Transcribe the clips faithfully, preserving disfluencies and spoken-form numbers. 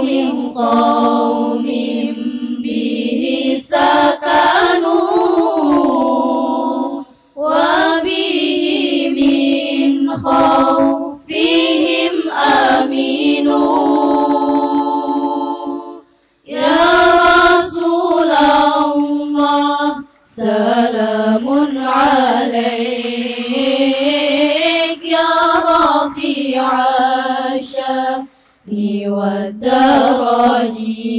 من قوم به سكنوا وبه من خوفهم آمنوا يا رسول الله سلام عليك يا رفيع الشأن والدرج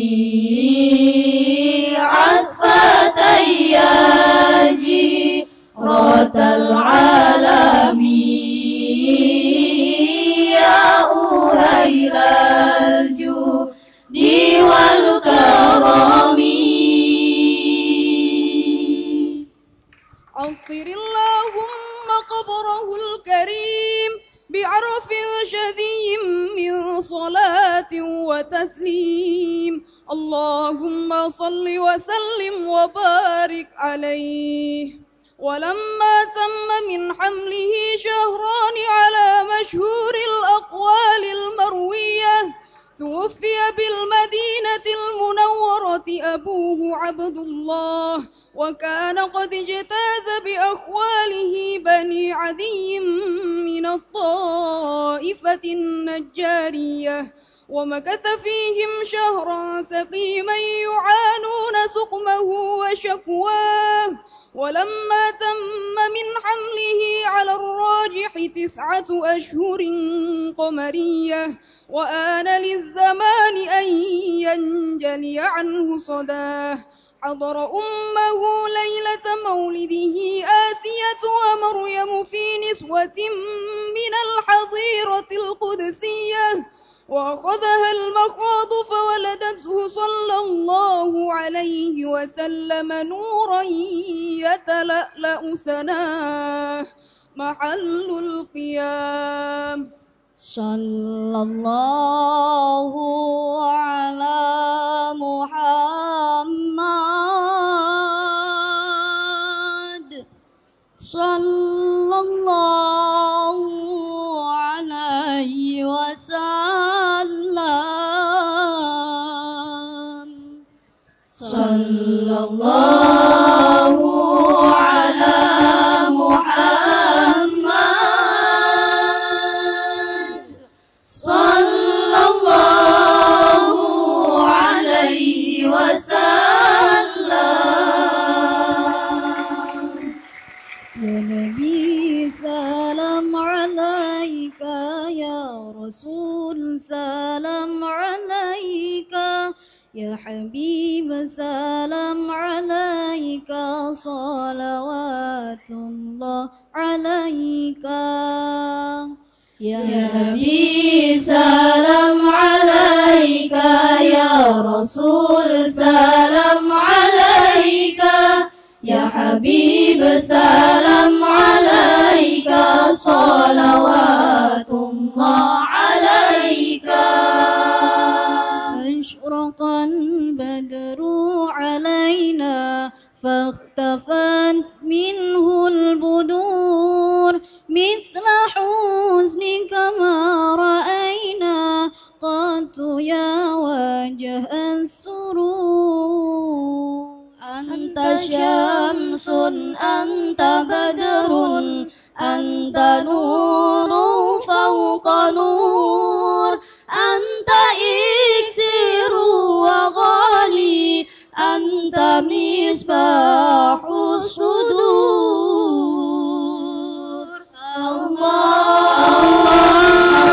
عطفة يا جيرة العالم يا أهيل الجود والكرم عطر اللهم قبره الكريم بعرف شدي من صلاة وتسليم اللهم صل وسلم وبارك عليه ولما تم من حمله شهران على مشهور الأقوال المروية توفي بالمدينة المنورة أبوه عبد الله وكان قد اجتاز بأخواله بني عدي من الطائفة النجارية ومكث فيهم شهرا سقيما يعانون سقمه وشكواه ولما تم من حمله على الراجح تسعة أشهر قمرية وآن للزمان أن ينجلي عنه صداه حضر أمه ليلة مولده آسية ومريم في نسوة من الحظيرة القدسية وأخذها المخاض فولدته صلى الله عليه وسلم نورا يتلألأ سناه محل القيام صلى الله على محمد صلى الله عليه وسلم صلى الله على محمد صلى الله عليه وسلم يا نبي سلام عليك يا رسول سلام عليك يا حبيب سلام عليك صلوات الله عليك يا نبي سلام عليك يا رسول سلام عليك يا حبيب سلام عليك صلوات الله عليك أشرق البدر علينا فاختفت منه البدور مثل حزنك ما رأينا قط يا وجه السرور أنت شمس أنت بدر أنت نور فوق نور أنت إكسير وغالي أنت مصباح الصدور الله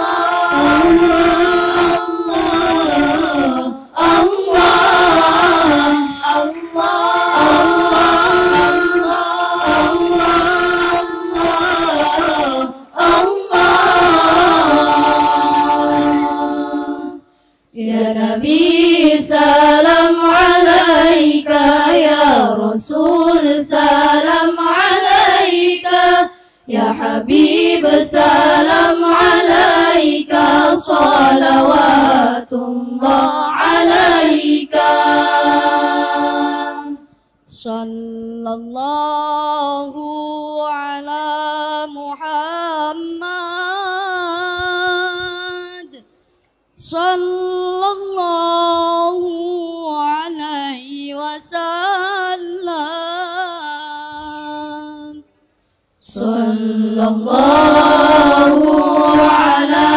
يا نبي سلام عليك يا رسول سلام عليك يا حبيب سلام عليك صلوات الله عليك صلى الله على محمد صلى الله عليه وسلم صلى الله على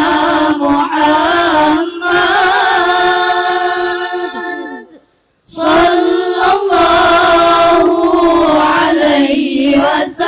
محمد صلى الله عليه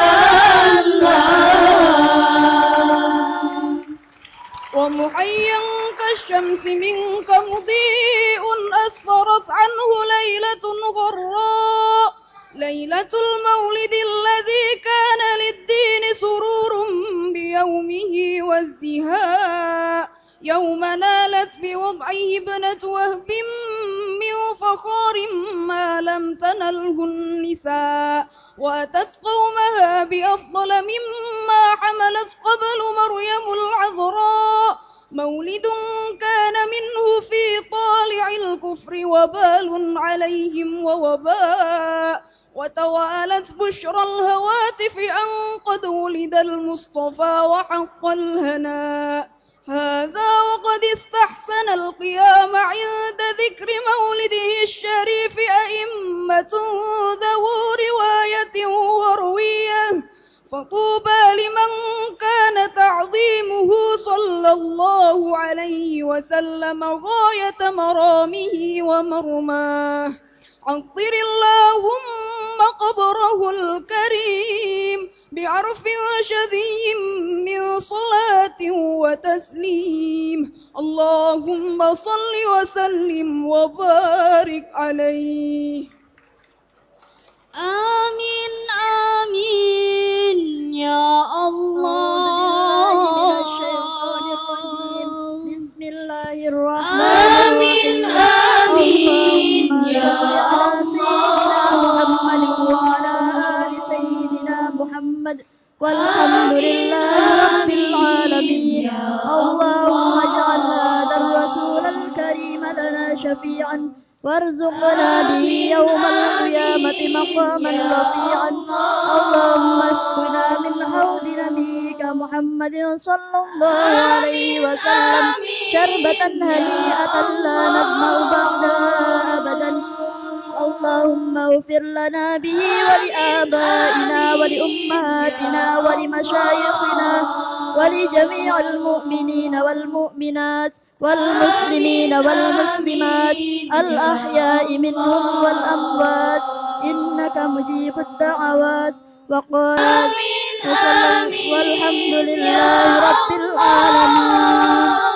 وسلم ومحيا كالشمس منك مضيء أسفرت عنه ليلة غراء ليلة المولد الذي كان للدين سرور بيومه وازدهاء يوم نالت بوضعه ابنة وهب من فخار ما لم تنله النساء وأتت قومها بأفضل مما حملت قبل مريم العذراء مولد كان منه في طالع الكفر وبال عليهم ووباء وتوالت بشرى الهواتف أن قد ولد المصطفى وحق الهناء هذا وقد استحسن القيام عند ذكر مولده الشريف أئمة ذو رواية وروية فطوبى لمن كان تعظيمه صلى الله عليه وسلم غاية مرامه ومرماه عطر اللهم قبره الكريم بعرف شذي من صلاة وتسليم اللهم صل وسلم وبارك عليه آمين آمين يا الله من الشيطان الرجيم بسم الله الرحمن آمين آمين الرحيم يا محمد الله وعلى آل سيدنا محمد والحمد لله رب العالمين اللهم اجعل هذا الرسول الكريم لنا شفيعا وارزقنا به يوم القيامة مقاما رفيعا اللهم اسقنا من حوض نبيك محمد صلى الله عليه وسلم شربة هنيئة لا نظمأ بعدها أبدا اللهم اغفر لنا به ولآبائنا ولأمهاتنا ولمشايخنا ولجميع المؤمنين والمؤمنات والمسلمين والمسلمات الأحياء منهم والأموات إنك مجيب الدعوات وقال والحمد لله رب العالمين.